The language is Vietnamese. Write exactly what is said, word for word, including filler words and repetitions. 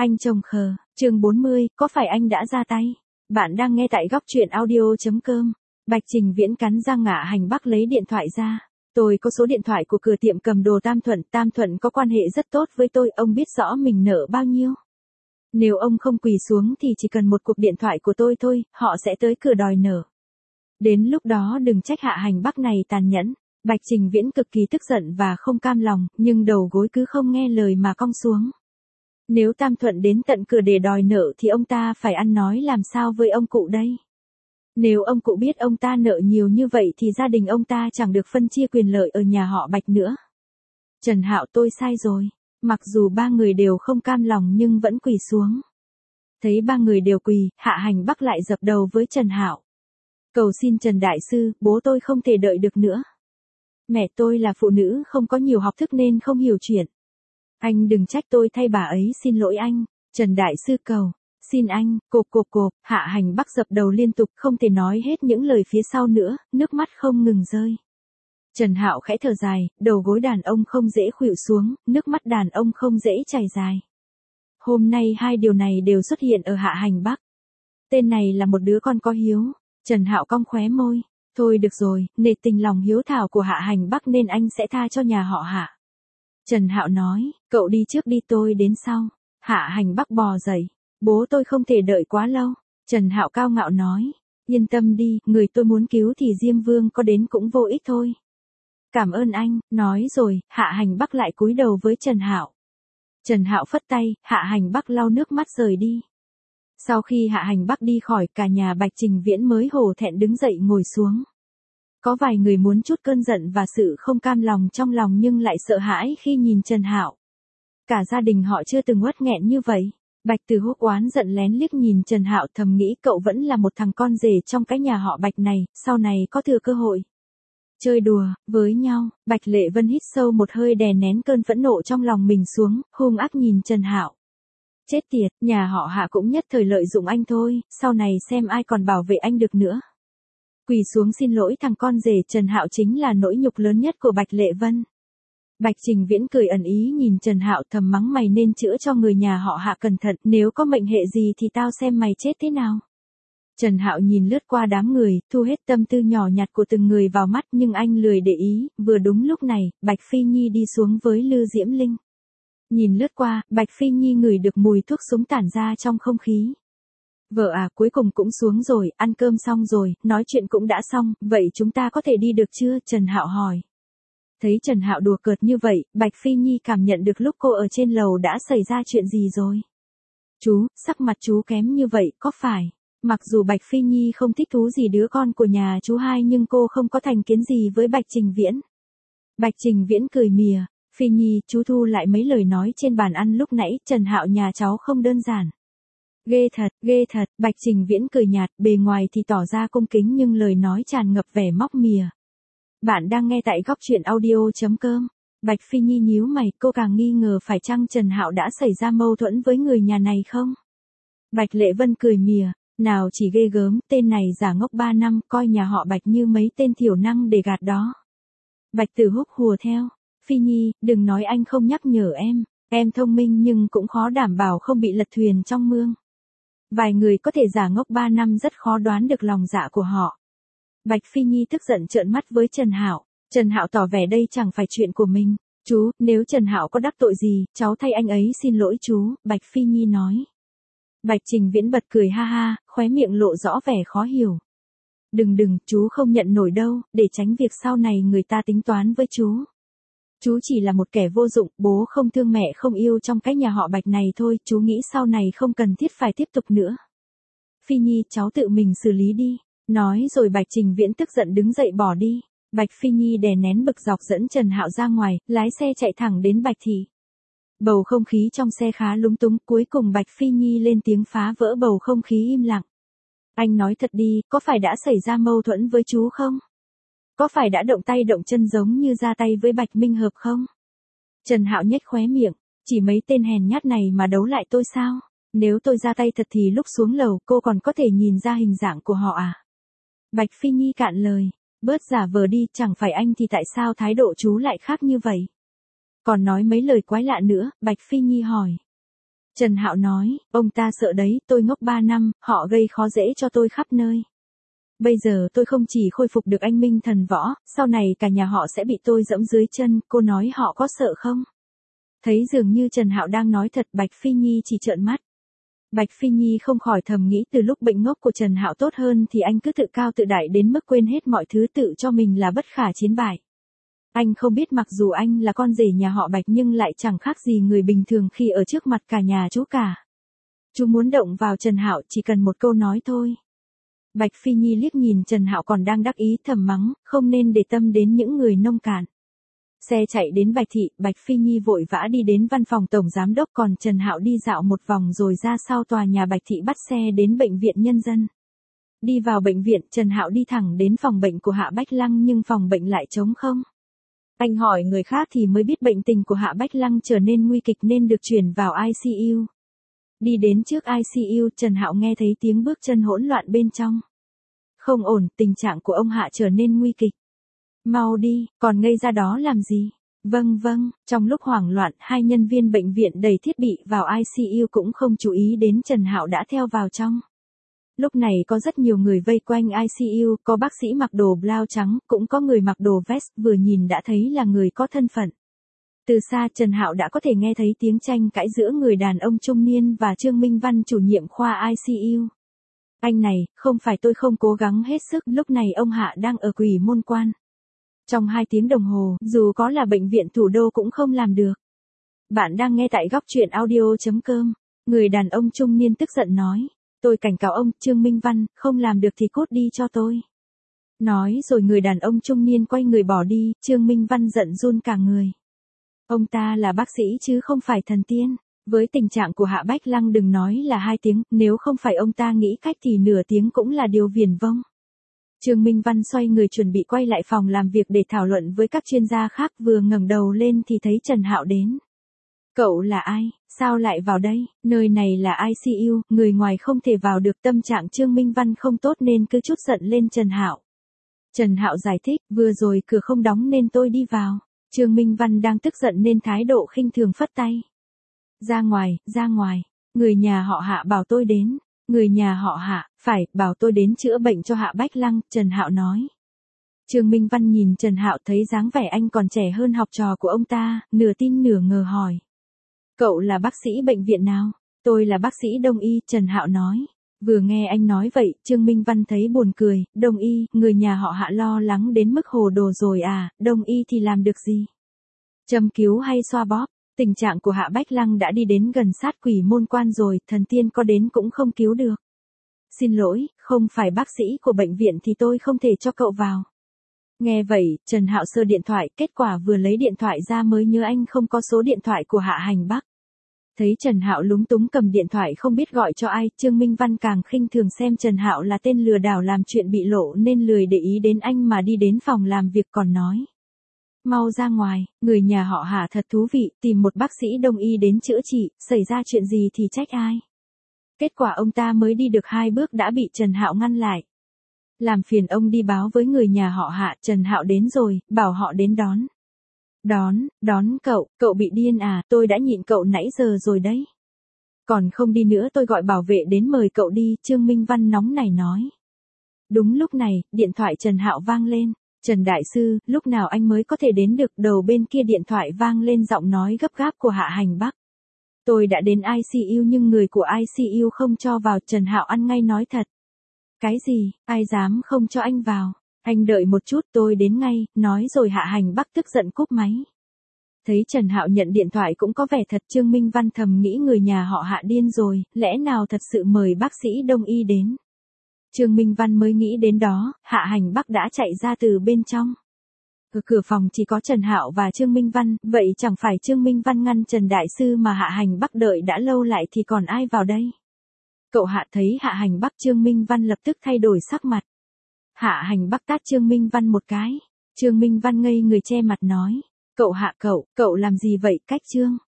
Anh chồng khờ, chương bốn mươi, có phải anh đã ra tay? Bạn đang nghe tại góc truyện audio.com. Bạch Trình Viễn cắn răng ngả hành bắc lấy điện thoại ra. Tôi có số điện thoại của cửa tiệm cầm đồ Tam Thuận, Tam Thuận có quan hệ rất tốt với tôi, ông biết rõ mình nợ bao nhiêu. Nếu ông không quỳ xuống thì chỉ cần một cuộc điện thoại của tôi thôi, họ sẽ tới cửa đòi nợ. Đến lúc đó đừng trách Hạ Hành Bắc này tàn nhẫn. Bạch Trình Viễn cực kỳ tức giận và không cam lòng, nhưng đầu gối cứ không nghe lời mà cong xuống. Nếu Tam Thuận đến tận cửa để đòi nợ thì ông ta phải ăn nói làm sao với ông cụ đây? Nếu ông cụ biết ông ta nợ nhiều như vậy thì gia đình ông ta chẳng được phân chia quyền lợi ở nhà họ Bạch nữa. Trần Hạo, tôi sai rồi. Mặc dù ba người đều không cam lòng nhưng vẫn quỳ xuống. Thấy ba người đều quỳ, Hạ Hành Bắc lại dập đầu với Trần Hạo. Cầu xin Trần Đại Sư, bố tôi không thể đợi được nữa. Mẹ tôi là phụ nữ không có nhiều học thức nên không hiểu chuyện. Anh đừng trách tôi thay bà ấy, xin lỗi anh. Trần Đại Sư cầu. Xin anh, cộp cộp cộp, Hạ Hành Bắc dập đầu liên tục, không thể nói hết những lời phía sau nữa, nước mắt không ngừng rơi. Trần Hạo khẽ thở dài, đầu gối đàn ông không dễ khuỵu xuống, nước mắt đàn ông không dễ chảy dài. Hôm nay hai điều này đều xuất hiện ở Hạ Hành Bắc. Tên này là một đứa con có hiếu. Trần Hạo cong khóe môi. Thôi được rồi, nể tình lòng hiếu thảo của Hạ Hành Bắc nên anh sẽ tha cho nhà họ Hạ. Trần Hạo nói, cậu đi trước đi, tôi đến sau. Hạ Hành Bắc bò dậy. Bố tôi không thể đợi quá lâu. Trần Hạo cao ngạo nói, yên tâm đi, người tôi muốn cứu thì Diêm Vương có đến cũng vô ích thôi. Cảm ơn anh, nói rồi, Hạ Hành Bắc lại cúi đầu với Trần Hạo. Trần Hạo phất tay, Hạ Hành Bắc lau nước mắt rời đi. Sau khi Hạ Hành Bắc đi khỏi, cả nhà Bạch Trình Viễn mới hổ thẹn đứng dậy ngồi xuống. Có vài người muốn trút cơn giận và sự không cam lòng trong lòng nhưng lại sợ hãi khi nhìn Trần Hạo. Cả gia đình họ chưa từng uất nghẹn như vậy. Bạch Từ Húc oán giận lén liếc nhìn Trần Hạo, thầm nghĩ cậu vẫn là một thằng con rể trong cái nhà họ Bạch này, sau này có thừa cơ hội chơi đùa với nhau. Bạch Lệ Vân hít sâu một hơi đè nén cơn phẫn nộ trong lòng mình xuống, hung ác nhìn Trần Hạo. Chết tiệt, nhà họ Hạ cũng nhất thời lợi dụng anh thôi, sau này xem ai còn bảo vệ anh được nữa. Quỳ xuống xin lỗi thằng con rể. Trần Hạo chính là nỗi nhục lớn nhất của Bạch Lệ Vân. Bạch Trình Viễn cười ẩn ý nhìn Trần Hạo, thầm mắng mày nên chữa cho người nhà họ Hạ cẩn thận, nếu có mệnh hệ gì thì tao xem mày chết thế nào. Trần Hạo nhìn lướt qua đám người, thu hết tâm tư nhỏ nhặt của từng người vào mắt nhưng anh lười để ý, vừa đúng lúc này, Bạch Phi Nhi đi xuống với Lư Diễm Linh. Nhìn lướt qua, Bạch Phi Nhi ngửi được mùi thuốc súng tản ra trong không khí. Vợ à, cuối cùng cũng xuống rồi, ăn cơm xong rồi, nói chuyện cũng đã xong, vậy chúng ta có thể đi được chưa? Trần Hạo hỏi. Thấy Trần Hạo đùa cợt như vậy, Bạch Phi Nhi cảm nhận được lúc cô ở trên lầu đã xảy ra chuyện gì rồi. Chú, sắc mặt chú kém như vậy, có phải? Mặc dù Bạch Phi Nhi không thích thú gì đứa con của nhà chú hai nhưng cô không có thành kiến gì với Bạch Trình Viễn. Bạch Trình Viễn cười mỉa, Phi Nhi, chú thu lại mấy lời nói trên bàn ăn lúc nãy, Trần Hạo nhà cháu không đơn giản. Ghê thật, ghê thật, Bạch Trình Viễn cười nhạt, bề ngoài thì tỏ ra cung kính nhưng lời nói tràn ngập vẻ móc mỉa. Bạn đang nghe tại góc truyện audio.com. Bạch Phi Nhi nhíu mày, cô càng nghi ngờ phải chăng Trần Hạo đã xảy ra mâu thuẫn với người nhà này không? Bạch Lệ Vân cười mỉa, nào chỉ ghê gớm, tên này giả ngốc ba năm, coi nhà họ Bạch như mấy tên thiểu năng để gạt đó. Bạch Tử Húc hùa theo, Phi Nhi, đừng nói anh không nhắc nhở em, em thông minh nhưng cũng khó đảm bảo không bị lật thuyền trong mương. Vài người có thể giả ngốc ba năm rất khó đoán được lòng dạ của họ. Bạch Phi Nhi tức giận trợn mắt với Trần Hạo. Trần Hạo tỏ vẻ đây chẳng phải chuyện của mình. Chú, nếu Trần Hạo có đắc tội gì, cháu thay anh ấy xin lỗi chú, Bạch Phi Nhi nói. Bạch Trình Viễn bật cười ha ha, khóe miệng lộ rõ vẻ khó hiểu. Đừng đừng, chú không nhận nổi đâu, để tránh việc sau này người ta tính toán với chú. Chú chỉ là một kẻ vô dụng, bố không thương mẹ không yêu trong cái nhà họ Bạch này thôi, chú nghĩ sau này không cần thiết phải tiếp tục nữa. Phi Nhi, cháu tự mình xử lý đi. Nói rồi Bạch Trình Viễn tức giận đứng dậy bỏ đi. Bạch Phi Nhi đè nén bực dọc dẫn Trần Hạo ra ngoài, lái xe chạy thẳng đến Bạch Thị. Bầu không khí trong xe khá lúng túng, cuối cùng Bạch Phi Nhi lên tiếng phá vỡ bầu không khí im lặng. Anh nói thật đi, có phải đã xảy ra mâu thuẫn với chú không? Có phải đã động tay động chân giống như ra tay với Bạch Minh Hợp không? Trần Hạo nhếch khóe miệng, chỉ mấy tên hèn nhát này mà đấu lại tôi sao? Nếu tôi ra tay thật thì lúc xuống lầu cô còn có thể nhìn ra hình dạng của họ à? Bạch Phi Nhi cạn lời, bớt giả vờ đi, chẳng phải anh thì tại sao thái độ chú lại khác như vậy? Còn nói mấy lời quái lạ nữa, Bạch Phi Nhi hỏi. Trần Hạo nói, ông ta sợ đấy, tôi ngốc ba năm, họ gây khó dễ cho tôi khắp nơi. Bây giờ tôi không chỉ khôi phục được anh minh thần võ, sau này cả nhà họ sẽ bị tôi dẫm dưới chân, cô nói họ có sợ không? Thấy dường như Trần Hạo đang nói thật, Bạch Phi Nhi chỉ trợn mắt. Bạch Phi Nhi không khỏi thầm nghĩ từ lúc bệnh ngốc của Trần Hạo tốt hơn thì anh cứ tự cao tự đại đến mức quên hết mọi thứ, tự cho mình là bất khả chiến bại. Anh không biết mặc dù anh là con rể nhà họ Bạch nhưng lại chẳng khác gì người bình thường khi ở trước mặt cả nhà chú cả. Chú muốn động vào Trần Hạo chỉ cần một câu nói thôi. Bạch Phi Nhi liếc nhìn Trần Hạo còn đang đắc ý thầm mắng, không nên để tâm đến những người nông cạn. Xe chạy đến Bạch Thị, Bạch Phi Nhi vội vã đi đến văn phòng tổng giám đốc, còn Trần Hạo đi dạo một vòng rồi ra sau tòa nhà Bạch Thị bắt xe đến bệnh viện nhân dân. Đi vào bệnh viện, Trần Hạo đi thẳng đến phòng bệnh của Hạ Bách Lăng nhưng phòng bệnh lại trống không. Anh hỏi người khác thì mới biết bệnh tình của Hạ Bách Lăng trở nên nguy kịch nên được chuyển vào i xê u. Đi đến trước i xê u, Trần Hạo nghe thấy tiếng bước chân hỗn loạn bên trong. Không ổn, tình trạng của ông Hạ trở nên nguy kịch. Mau đi, còn ngây ra đó làm gì? Vâng vâng, trong lúc hoảng loạn, hai nhân viên bệnh viện đầy thiết bị vào i xê u cũng không chú ý đến Trần Hạo đã theo vào trong. Lúc này có rất nhiều người vây quanh i xê u, có bác sĩ mặc đồ blau trắng, cũng có người mặc đồ vest, vừa nhìn đã thấy là người có thân phận. Từ xa Trần Hạo đã có thể nghe thấy tiếng tranh cãi giữa người đàn ông trung niên và Trương Minh Văn chủ nhiệm khoa i xê u. Anh này, không phải tôi không cố gắng hết sức, lúc này ông Hạ đang ở Quỷ Môn Quan. Trong hai tiếng đồng hồ, dù có là bệnh viện thủ đô cũng không làm được. Bạn đang nghe tại góc truyện audio.com. Người đàn ông trung niên tức giận nói. Tôi cảnh cáo ông, Trương Minh Văn, không làm được thì cút đi cho tôi. Nói rồi người đàn ông trung niên quay người bỏ đi, Trương Minh Văn giận run cả người. Ông ta là bác sĩ chứ không phải thần tiên. Với tình trạng của Hạ Bách Lăng đừng nói là hai tiếng, nếu không phải ông ta nghĩ cách thì nửa tiếng cũng là điều viển vông. Trương Minh Văn xoay người chuẩn bị quay lại phòng làm việc để thảo luận với các chuyên gia khác, vừa ngẩng đầu lên thì thấy Trần Hạo đến. Cậu là ai, sao lại vào đây, nơi này là i xê u, người ngoài không thể vào được. Tâm trạng Trương Minh Văn không tốt nên cứ trút giận lên Trần Hạo. Trần Hạo giải thích, vừa rồi cửa không đóng nên tôi đi vào. Trương Minh Văn đang tức giận nên thái độ khinh thường phất tay. Ra ngoài, ra ngoài, người nhà họ Hạ bảo tôi đến. Người nhà họ Hạ, phải, bảo tôi đến chữa bệnh cho Hạ Bách Lăng, Trần Hạo nói. Trương Minh Văn nhìn Trần Hạo thấy dáng vẻ anh còn trẻ hơn học trò của ông ta, nửa tin nửa ngờ hỏi. Cậu là bác sĩ bệnh viện nào? Tôi là bác sĩ Đông y, Trần Hạo nói. Vừa nghe anh nói vậy, Trương Minh Văn thấy buồn cười, Đông y, người nhà họ Hạ lo lắng đến mức hồ đồ rồi à, Đông y thì làm được gì? Châm cứu hay xoa bóp? Tình trạng của Hạ Bách Lăng đã đi đến gần sát Quỷ Môn Quan rồi, thần tiên có đến cũng không cứu được. Xin lỗi, không phải bác sĩ của bệnh viện thì tôi không thể cho cậu vào. Nghe vậy, Trần Hạo sơ điện thoại, kết quả vừa lấy điện thoại ra mới nhớ anh không có số điện thoại của Hạ Hành Bắc. Thấy Trần Hạo lúng túng cầm điện thoại không biết gọi cho ai, Trương Minh Văn càng khinh thường xem Trần Hạo là tên lừa đảo làm chuyện bị lộ nên lười để ý đến anh mà đi đến phòng làm việc còn nói. Mau ra ngoài, người nhà họ Hạ thật thú vị, tìm một bác sĩ Đông y đến chữa trị, xảy ra chuyện gì thì trách ai. Kết quả ông ta mới đi được hai bước đã bị Trần Hạo ngăn lại. Làm phiền ông đi báo với người nhà họ Hạ, Trần Hạo đến rồi, bảo họ đến đón. Đón, đón cậu, cậu bị điên à, tôi đã nhịn cậu nãy giờ rồi đấy. Còn không đi nữa tôi gọi bảo vệ đến mời cậu đi, Trương Minh Văn nóng nảy nói. Đúng lúc này, điện thoại Trần Hạo vang lên. Trần Đại Sư, lúc nào anh mới có thể đến được? Đầu bên kia điện thoại vang lên giọng nói gấp gáp của Hạ Hành Bắc. Tôi đã đến i xê u nhưng người của i xê u không cho vào, Trần Hạo ăn ngay nói thật. Cái gì, ai dám không cho anh vào? Anh đợi một chút tôi đến ngay, nói rồi Hạ Hành Bắc tức giận cúp máy. Thấy Trần Hạo nhận điện thoại cũng có vẻ thật, Trương Minh Văn thầm nghĩ người nhà họ Hạ điên rồi, lẽ nào thật sự mời bác sĩ Đông y đến. Trương Minh Văn mới nghĩ đến đó, Hạ Hành Bắc đã chạy ra từ bên trong. Ở cửa phòng chỉ có Trần Hạo và Trương Minh Văn, vậy chẳng phải Trương Minh Văn ngăn Trần Đại Sư mà Hạ Hành Bắc đợi đã lâu lại thì còn ai vào đây? Cậu Hạ thấy Hạ Hành Bắc, Trương Minh Văn lập tức thay đổi sắc mặt. Hạ Hành Bắc tát Trương Minh Văn một cái. Trương Minh Văn ngây người che mặt nói. Cậu Hạ cậu, cậu làm gì vậy, cách Trương?